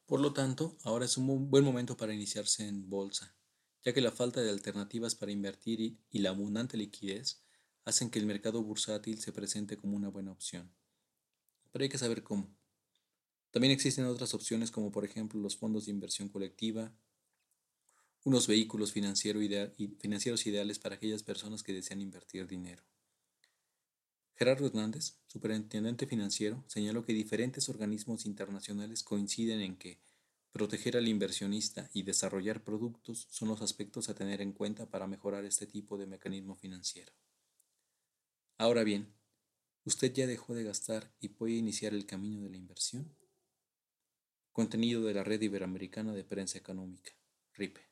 Por lo tanto, ahora es un buen momento para iniciarse en bolsa, ya que la falta de alternativas para invertir y la abundante liquidez hacen que el mercado bursátil se presente como una buena opción. Pero hay que saber cómo. También existen otras opciones como por ejemplo los fondos de inversión colectiva, unos vehículos financieros ideales para aquellas personas que desean invertir dinero. Gerardo Hernández, superintendente financiero, señaló que diferentes organismos internacionales coinciden en que proteger al inversionista y desarrollar productos son los aspectos a tener en cuenta para mejorar este tipo de mecanismo financiero. Ahora bien, ¿usted ya dejó de gastar y puede iniciar el camino de la inversión? Contenido de la Red Iberoamericana de Prensa Económica, RIPE.